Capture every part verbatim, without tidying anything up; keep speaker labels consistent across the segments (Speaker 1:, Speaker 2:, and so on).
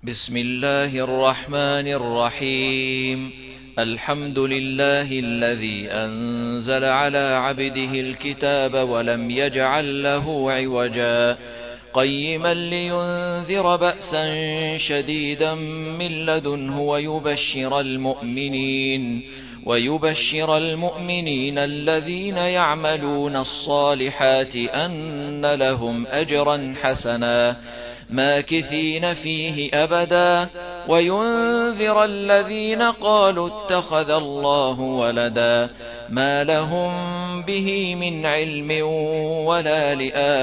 Speaker 1: بسم الله الرحمن الرحيم. الحمد لله الذي أنزل على عبده الكتاب ولم يجعل له عوجا قيما لينذر بأسا شديدا من لدنه ويبشر المؤمنين ويبشر المؤمنين الذين يعملون الصالحات أن لهم أجرا حسنا ماكثين فيه أبدا وينذر الذين قالوا اتخذ الله ولدا ما لهم به من علم ولا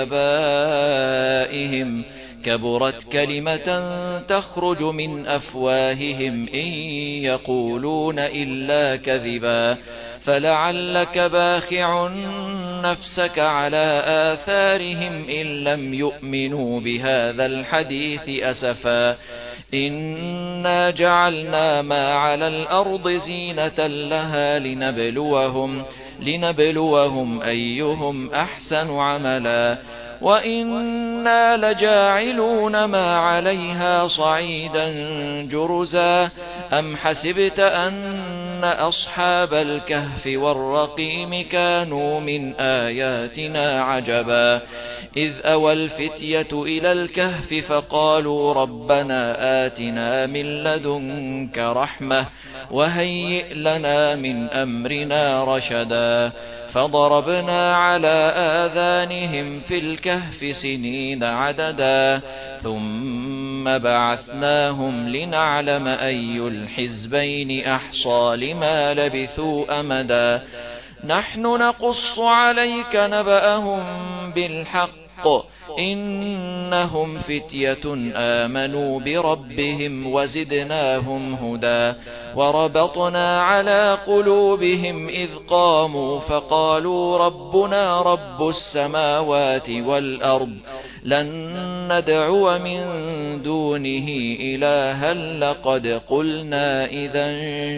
Speaker 1: لآبائهم كبرت كلمة تخرج من أفواههم إن يقولون إلا كذبا فلعلك باخع نفسك على آثارهم إن لم يؤمنوا بهذا الحديث أسفا إنا جعلنا ما على الأرض زينة لها لنبلوهم, لنبلوهم أيهم أحسن عملا وإنا لجاعلون ما عليها صعيدا جرزا أم حسبت أن أصحاب الكهف والرقيم كانوا من آياتنا عجبا إذ أوى الفتية إلى الكهف فقالوا ربنا آتنا من لدنك رحمة وهيئ لنا من أمرنا رشدا فضربنا على آذانهم في الكهف سنين عددا ثم بعثناهم لنعلم أي الحزبين أحصى لما لبثوا أمدا نحن نقص عليك نبأهم بالحق إنهم فتية آمنوا بربهم وزدناهم هدى وربطنا على قلوبهم إذ قاموا فقالوا ربنا رب السماوات والأرض لن ندعو من دونه إلها لقد قلنا إذا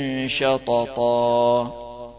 Speaker 1: شططا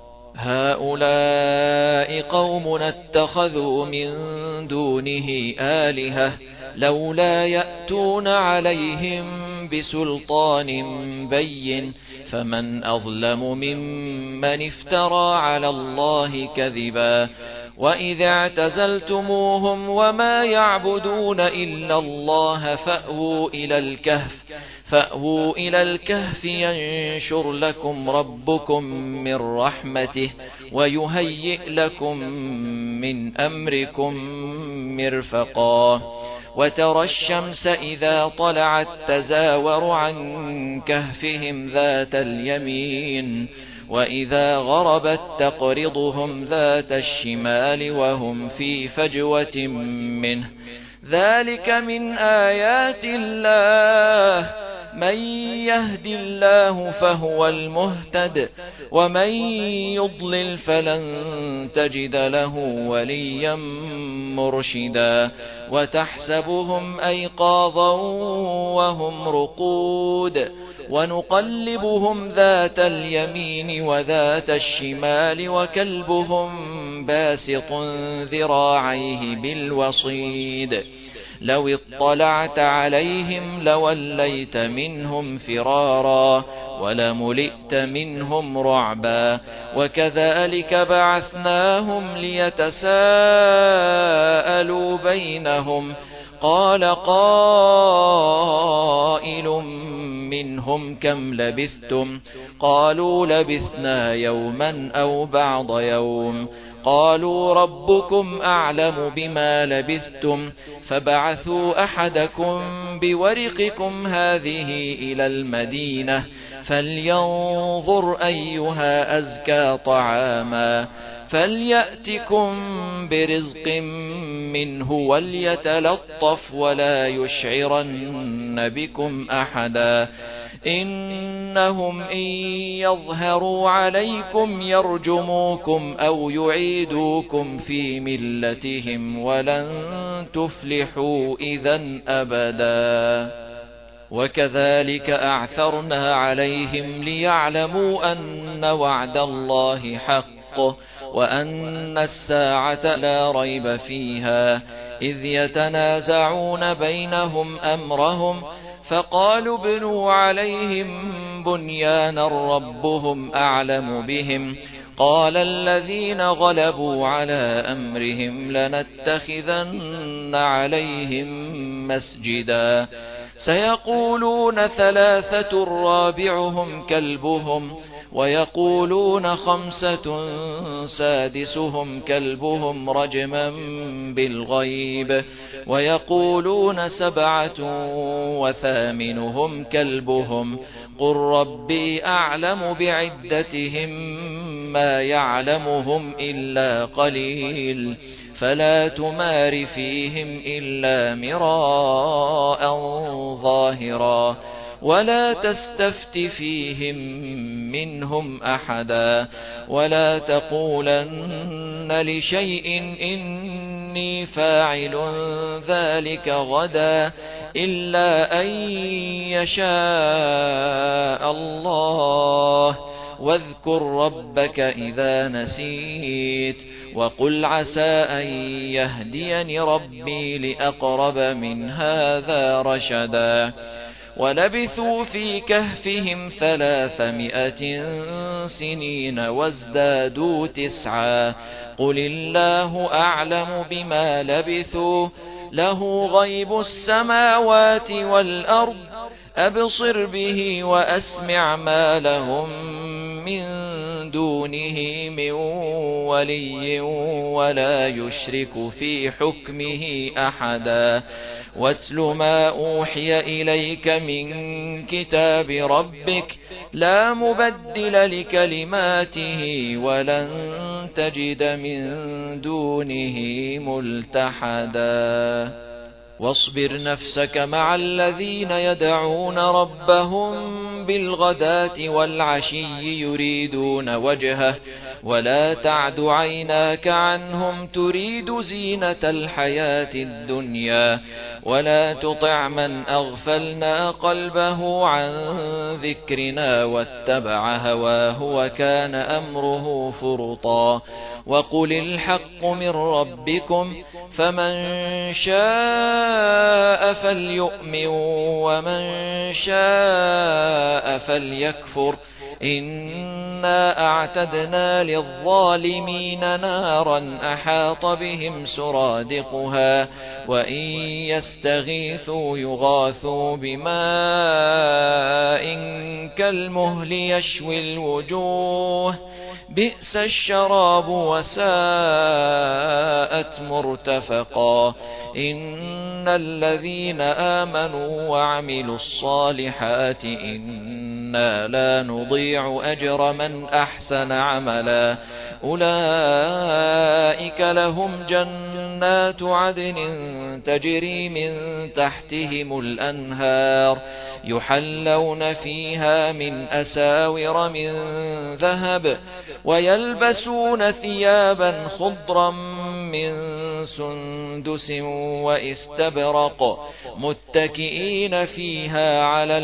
Speaker 1: هؤلاء قومنا اتخذوا من دونه آلهة لولا يأتون عليهم بسلطان بين فمن أظلم ممن افترى على الله كذبا وإذا اعتزلتموهم وما يعبدون إلا الله فأووا إلى الكهف فأووا إلى الكهف ينشر لكم ربكم من رحمته ويهيئ لكم من أمركم مرفقا وترى الشمس إذا طلعت تزاور عن كهفهم ذات اليمين وإذا غربت تقرضهم ذات الشمال وهم في فجوة منه ذلك من آيات الله من يهد الله فهو المهتد ومن يضلل فلن تجد له وليا مرشدا وتحسبهم أيقاظا وهم رقود ونقلبهم ذات اليمين وذات الشمال وكلبهم باسط ذراعيه بالوصيد لو اطلعت عليهم لوليت منهم فرارا ولملئت منهم رعبا وكذلك بعثناهم ليتساءلوا بينهم قال قائل منهم كم لبثتم قالوا لبثنا يوما أو بعض يوم قالوا ربكم أعلم بما لبثتم فبعثوا أحدكم بورقكم هذه إلى المدينة فلينظر أيها أزكى طعاما فليأتكم برزق منه وليتلطف ولا يشعرن بكم أحدا إنهم إن يظهروا عليكم يرجموكم أو يعيدوكم في ملتهم ولن تفلحوا إذا أبدا وكذلك أعثرنا عليهم ليعلموا أن وعد الله حق وأن الساعة لا ريب فيها إذ يتنازعون بينهم أمرهم فقالوا ابنوا عليهم بنيانا ربهم أعلم بهم قال الذين غلبوا على أمرهم لنتخذن عليهم مسجدا سيقولون ثلاثة رابعهم كلبهم ويقولون خمسة سادسهم كلبهم رجما بالغيب ويقولون سبعة وثامنهم كلبهم قل ربي أعلم بعدتهم ما يعلمهم إلا قليل فلا تمار فيهم إلا مراء ظاهرا ولا تستفت فيهم منهم أحدا ولا تقولن لشيء إني فاعل ذلك غدا إلا أن يشاء الله واذكر ربك إذا نسيت وقل عسى أن يهديني ربي لأقرب من هذا رشدا ولبثوا في كهفهم ثلاثمائة سنين وازدادوا تسعا قل الله أعلم بما لبثوا له غيب السماوات والأرض أبصر به وأسمع ما لهم من دونه من ولي ولا يشرك في حكمه أحدا واتل ما أوحي إليك من كتاب ربك لا مبدل لكلماته ولن تجد من دونه ملتحدا واصبر نفسك مع الذين يدعون ربهم بالغداة والعشي يريدون وجهه ولا تعد عيناك عنهم تريد زينة الحياة الدنيا ولا تطع من أغفلنا قلبه عن ذكرنا واتبع هواه وكان أمره فرطا وقل الحق من ربكم فمن شاء فليؤمن ومن شاء فليكفر إنا أعتدنا للظالمين نارا أحاط بهم سرادقها وإن يستغيثوا يغاثوا بماء كالمهل يشوي الوجوه بئس الشراب وساءت مرتفقا إن الذين آمنوا وعملوا الصالحات إنا لا نضيع أجر من أحسن عملا أولئك لهم جنات عدن تجري من تحتهم الأنهار يحلون فيها من أساور من ذهب ويلبسون ثيابا خضرا من سندس واستبرق متكئين فيها على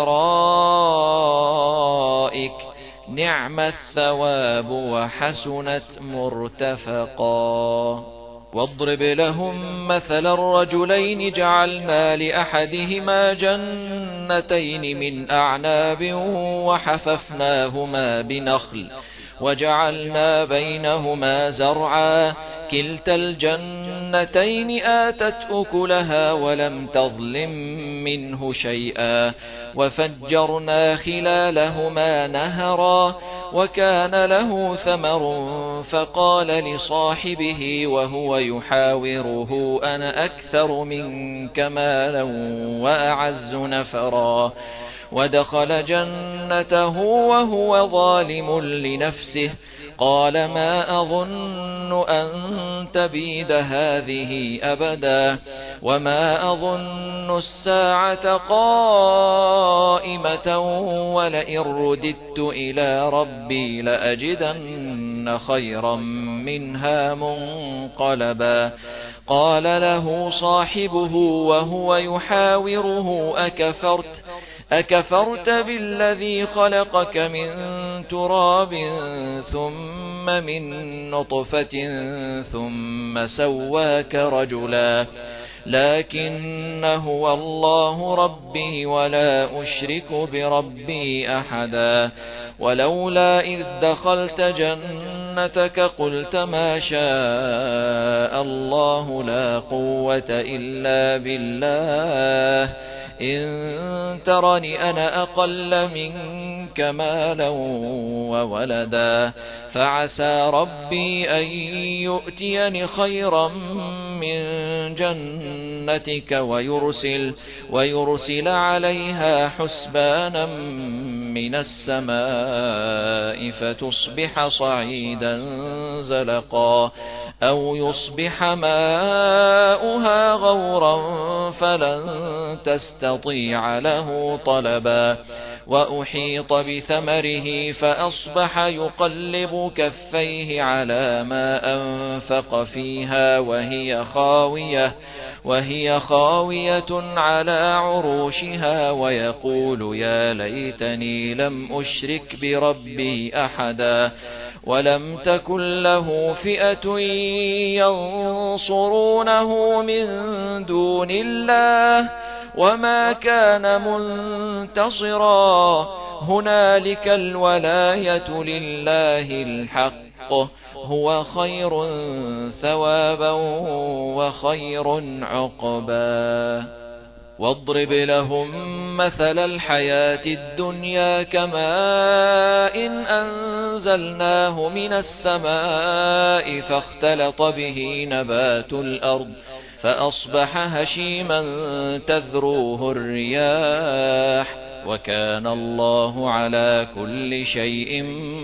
Speaker 1: الأرائك نعم الثواب وحسنت مرتفقا واضرب لهم مثل الرجلين جعلنا لأحدهما جنتين من أعناب وحففناهما بنخل وجعلنا بينهما زرعا كلتا الجنتين آتت أكلها ولم تظلم منه شيئا وفجرنا خلالهما نهرا وكان له ثمر فقال لصاحبه وهو يحاوره أنا أكثر منك مالا وأعز نفرا ودخل جنته وهو ظالم لنفسه قال ما أظن أن تبيد هذه أبدا وما أظن الساعة قائمة ولئن رددت إلى ربي لأجدن خيرا منها منقلبا قال له صاحبه وهو يحاوره أكفرت أكفرت بالذي خلقك من تراب ثم من نطفة ثم سواك رجلا لكن هو الله ربي ولا أشرك بربي أحدا ولولا إذ دخلت جنتك قلت ما شاء الله لا قوة إلا بالله إن ترني أنا أقل منك مالا وولدا فعسى ربي أن يؤتيني خيرا من جنتك ويرسل, ويرسل عليها حسبانا من السماء فتصبح صعيدا زلقا أو يصبح ماؤها غورا فلن تستطيع له طلبا وأحيط بثمره فأصبح يقلب كفيه على ما أنفق فيها وهي خاوية وهي خاوية على عروشها ويقول يا ليتني لم أشرك بربي أحدا ولم تكن له فئة ينصرونه من دون الله وما كان منتصرا هنالك الولاية لله الحق هو خير ثوابا وخير عقبا واضرب لهم مثل الحياة الدنيا كماء إن أنزلناه من السماء فاختلط به نبات الأرض فأصبح هشيما تذروه الرياح وكان الله على كل شيء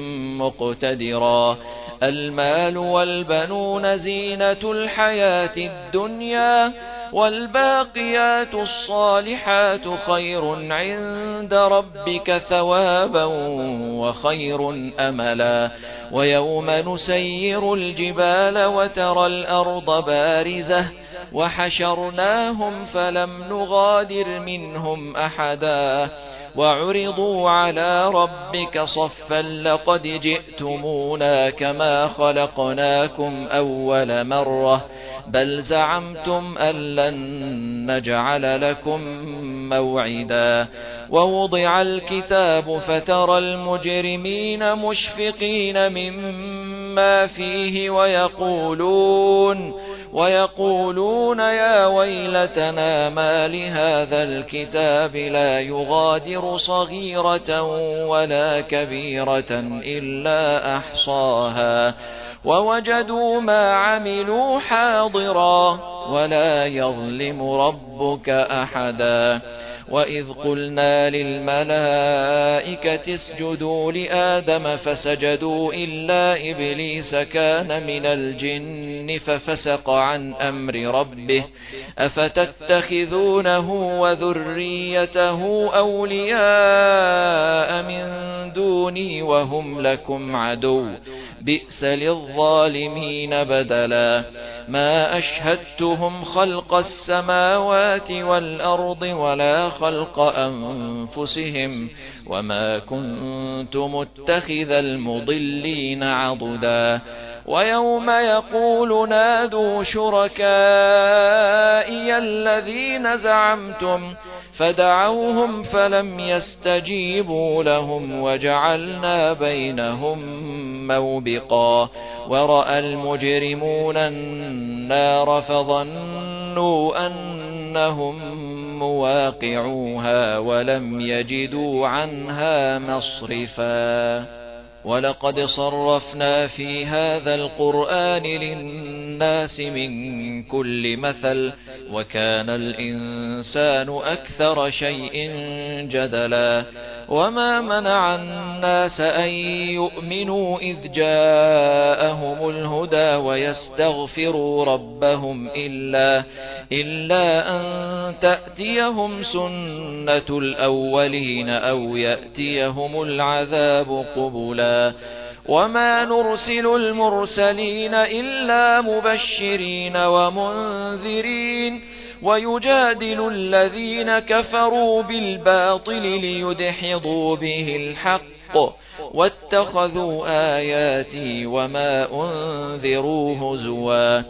Speaker 1: مقتدرا المال والبنون زينة الحياة الدنيا والباقيات الصالحات خير عند ربك ثوابا وخير أملا ويوم نسير الجبال وترى الأرض بارزة وحشرناهم فلم نغادر منهم أحدا وعرضوا على ربك صفا لقد جئتمونا كما خلقناكم أول مرة بل زعمتم أن لن نجعل لكم موعدا ووضع الكتاب فترى المجرمين مشفقين مما فيه ويقولون ويقولون يا ويلتنا ما لهذا الكتاب لا يغادر صغيرة ولا كبيرة إلا أحصاها ووجدوا ما عملوا حاضرا ولا يظلم ربك أحدا وإذ قلنا للملائكة اسجدوا لآدم فسجدوا إلا إبليس كان من الجن ففسق عن أمر ربه أفتتخذونه وذريته أولياء من دوني وهم لكم عدو بئس للظالمين بدلا ما أشهدتهم خلق السماوات والأرض ولا خلق أنفسهم وما كنت متخذ المضلين عضدا ويوم يقول نادوا شركائي الذين زعمتم فدعوهم فلم يستجيبوا لهم وجعلنا بينهم موبقا ورأى المجرمون النار فظنوا أنهم مواقعوها ولم يجدوا عنها مصرفا ولقد صرفنا في هذا القرآن للناس من كل مثل وكان الإنسان أكثر شيء جدلا وما منع الناس أن يؤمنوا إذ جاءهم الهدى ويستغفروا ربهم إلا, إلا أن تأتيهم سنة الأولين أو يأتيهم العذاب قبلا وما نرسل المرسلين إلا مبشرين ومنذرين ويجادل الذين كفروا بالباطل ليدحضوا به الحق واتخذوا آياتي وما أنذروا هزوا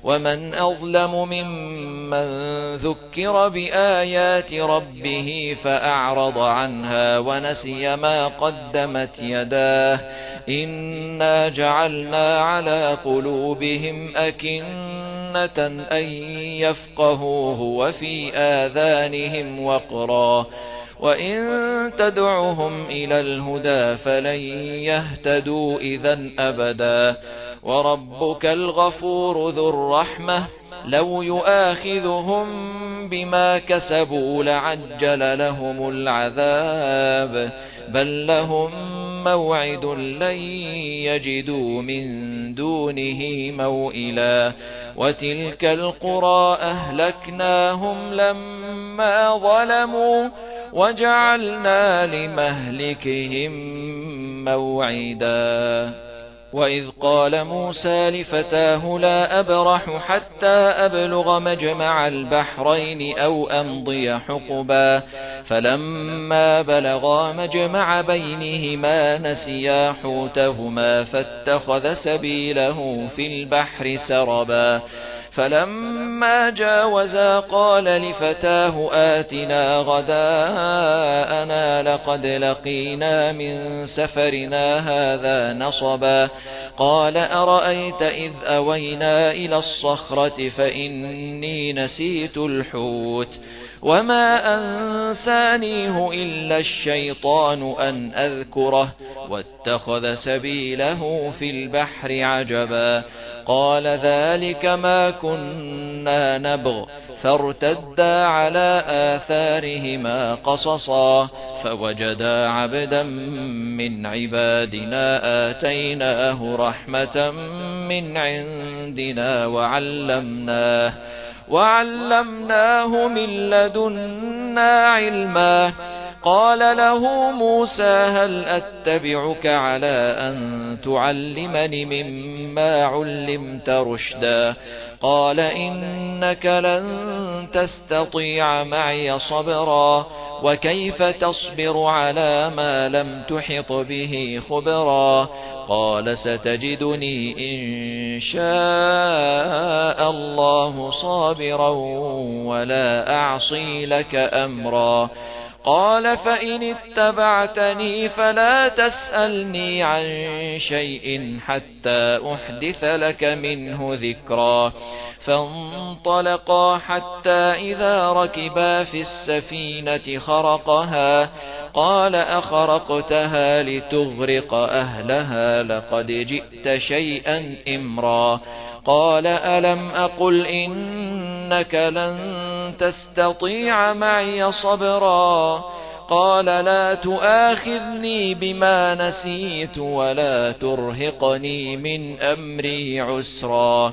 Speaker 1: ومن أظلم ممن ذكر بآيات ربه فأعرض عنها ونسي ما قدمت يداه إنا جعلنا على قلوبهم أكنة أن يفقهوه وفي آذانهم وقرا وإن تدعهم إلى الهدى فلن يهتدوا إذن أبدا وربك الغفور ذو الرحمة لو يؤاخذهم بما كسبوا لعجل لهم العذاب بل لهم موعد لن يجدوا من دونه موئلا وتلك القرى أهلكناهم لما ظلموا وجعلنا لمهلكهم موعدا وإذ قال موسى لفتاه لا أبرح حتى أبلغ مجمع البحرين أو أمضي حقبا فلما بلغا مجمع بينهما نسيا حوتهما فاتخذ سبيله في البحر سربا فلما جاوزا قال لفتاه آتنا غداءنا لقد لقينا من سفرنا هذا نصبا قال أرأيت إذ أوينا إلى الصخرة فإني نسيت الحوت وما أنسانيه إلا الشيطان أن أذكره واتخذ سبيله في البحر عجبا قال ذلك ما كنا نبغ فارتدا على آثارهما قصصا فوجدا عبدا من عبادنا آتيناه رحمة من عندنا وعلمناه وعلمناه من لدنا علما قال له موسى هل أتبعك على أن تعلمني مما علمت رشدا قال إنك لن تستطيع معي صبرا وكيف تصبر على ما لم تحط به خبرا قال ستجدني إن شاء الله صابرا ولا أعصي لك أمرا قال فإن اتبعتني فلا تسألني عن شيء حتى أحدث لك منه ذكرا فانطلقا حتى إذا ركبا في السفينة خرقها قال أخرقتها لتغرق أهلها لقد جئت شيئا إمرا قال ألم أقل إنك لن تستطيع معي صبرا قال لا تؤاخذني بما نسيت ولا ترهقني من أمري عسرا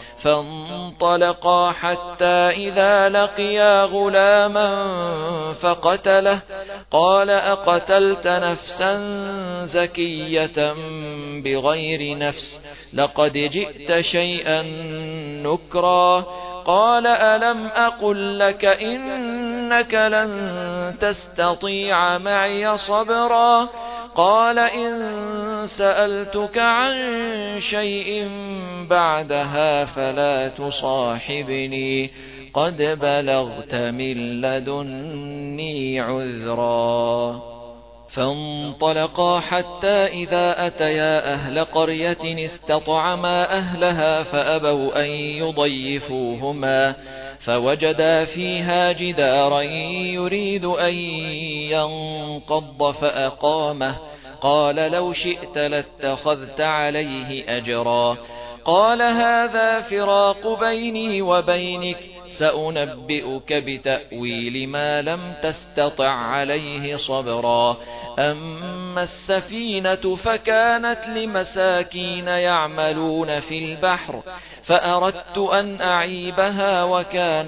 Speaker 1: فانطلقا حتى إذا لقيا غلاما فقتله قال أقتلت نفسا زكية بغير نفس لقد جئت شيئا نكرا قال ألم أقل لك إنك لن تستطيع معي صبرا قال إن سألتك عن شيء بعدها فلا تصاحبني قد بلغت من لدني عذرا فانطلقا حتى إذا أتيا أهل قرية استطعما أهلها فأبوا أن يضيفوهما فوجدا فيها جدارا يريد أن ينقض فأقامه قال لو شئت لاتخذت عليه أجرا قال هذا فراق بيني وبينك سأنبئك بتأويل ما لم تستطع عليه صبرا أما السفينة فكانت لمساكين يعملون في البحر فأردت أن أعيبها وكان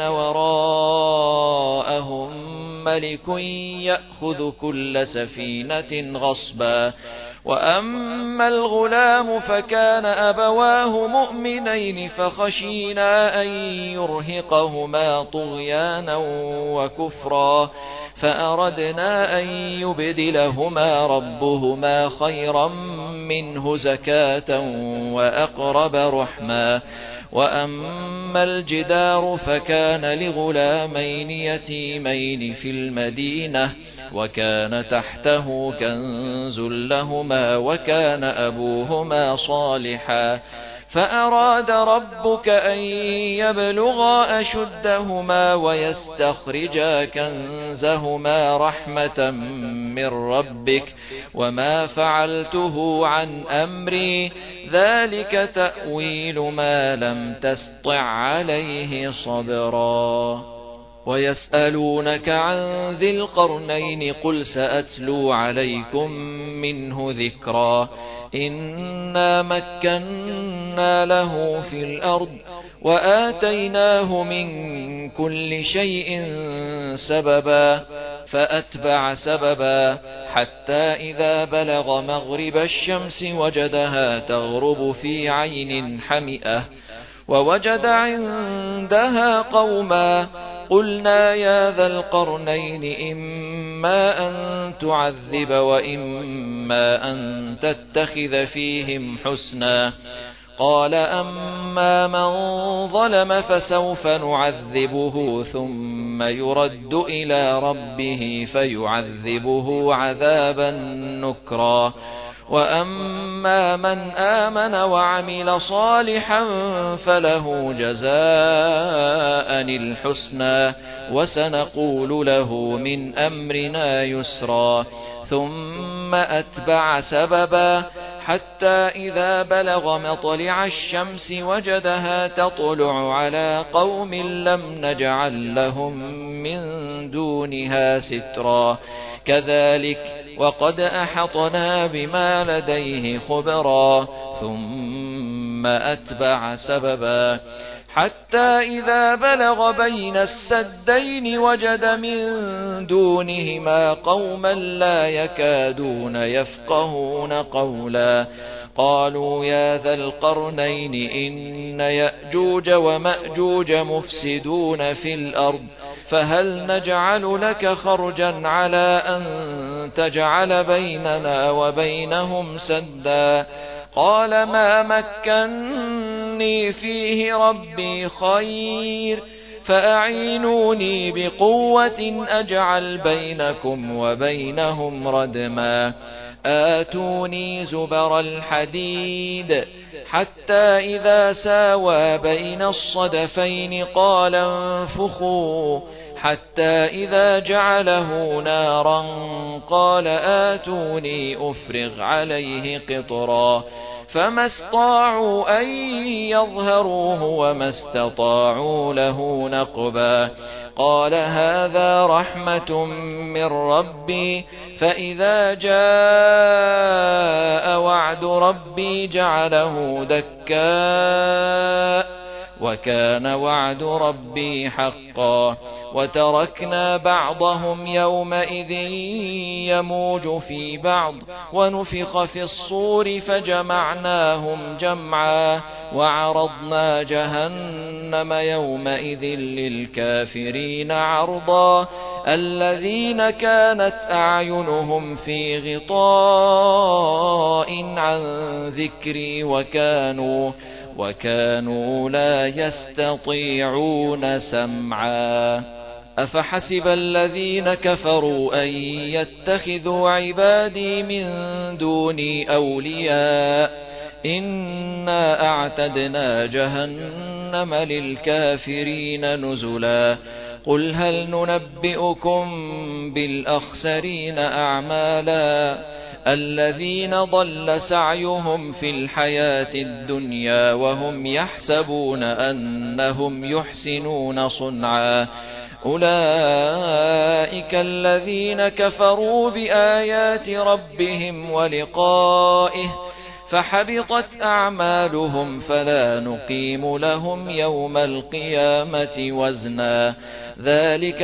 Speaker 1: وراءهم ملك يأخذ كل سفينة غصبا وأما الغلام فكان أبواه مؤمنين فخشينا أن يرهقهما طغيانا وكفرا فأردنا أن يبدلهما ربهما خيرا منه زكاة وأقرب رحما وأما الجدار فكان لغلامين يتيمين في المدينة وكان تحته كنز لهما وكان أبوهما صالحا فأراد ربك أن يبلغا أشدهما ويستخرجا كنزهما رحمة من ربك وما فعلته عن أمري ذلك تأويل ما لم تسطع عليه صبرا ويسألونك عن ذي القرنين قل سأتلو عليكم منه ذكرا إنا مكنا له في الأرض وآتيناه من كل شيء سببا فأتبع سببا حتى إذا بلغ مغرب الشمس وجدها تغرب في عين حمئة ووجد عندها قوما قلنا يا ذا القرنين إما أن تعذب وإما أن تتخذ فيهم حسنا قال أما من ظلم فسوف نعذبه ثم يرد إلى ربه فيعذبه عذابا نكرا وأما من آمن وعمل صالحا فله جزاء الحسنى وسنقول له من أمرنا يسرا ثم أتبع سببا حتى إذا بلغ مطلع الشمس وجدها تطلع على قوم لم نجعل لهم من دونها سترا كذلك وقد أحطنا بما لديه خبرا ثم أتبع سببا حتى إذا بلغ بين السدين وجد من دونهما قوما لا يكادون يفقهون قولا قالوا يا ذا القرنين إن يأجوج ومأجوج مفسدون في الأرض فهل نجعل لك خرجا على أن تجعل بيننا وبينهم سدا قال ما مكني فيه ربي خير فأعينوني بقوة أجعل بينكم وبينهم ردما آتوني زبر الحديد حتى إذا ساوى بين الصدفين قال انفخوا حتى إذا جعله نارا قال آتوني أفرغ عليه قطرا فما استطاعوا أن يظهروه وما استطاعوا له نقبا قال هذا رحمة من ربي فإذا جاء وعد ربي جعله دكاء وكان وعد ربي حقا وتركنا بعضهم يومئذ يموج في بعض ونفخ في الصور فجمعناهم جمعا وعرضنا جهنم يومئذ للكافرين عرضا الذين كانت أعينهم في غطاء عن ذكري وكانوا وكانوا لا يستطيعون سمعا أفحسب الذين كفروا أن يتخذوا عبادي من دوني أولياء إنا أعتدنا جهنم للكافرين نزلا قل هل ننبئكم بالأخسرين أعمالا الذين ضل سعيهم في الحياة الدنيا وهم يحسبون أنهم يحسنون صنعا أولئك الذين كفروا بآيات ربهم ولقائه فحبطت أعمالهم فلا نقيم لهم يوم القيامة وزنا ذلك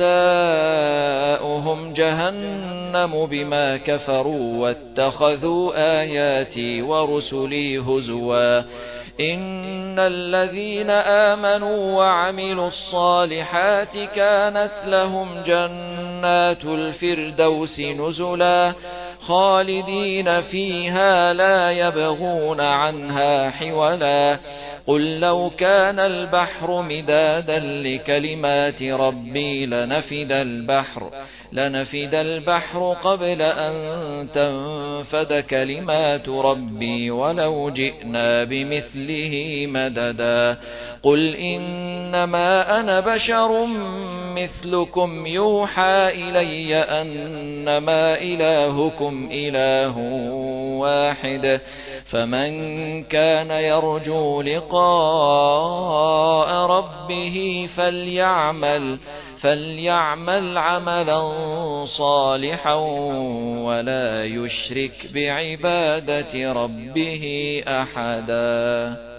Speaker 1: جزاؤهم جهنم بما كفروا واتخذوا آياتي ورسلي هزوا إن الذين آمنوا وعملوا الصالحات كانت لهم جنات الفردوس نزلا خالدين فيها لا يبغون عنها حولا قل لو كان البحر مدادا لكلمات ربي لنفد البحر لنفد البحر قبل أن تنفد كلمات ربي ولو جئنا بمثله مددا قل إنما أنا بشر مثلكم يوحى إلي أنما إلهكم إله واحد فمن كان يرجو لقاء ربه فليعمل فليعمل عملا صالحا ولا يشرك بعبادة ربه أحدا.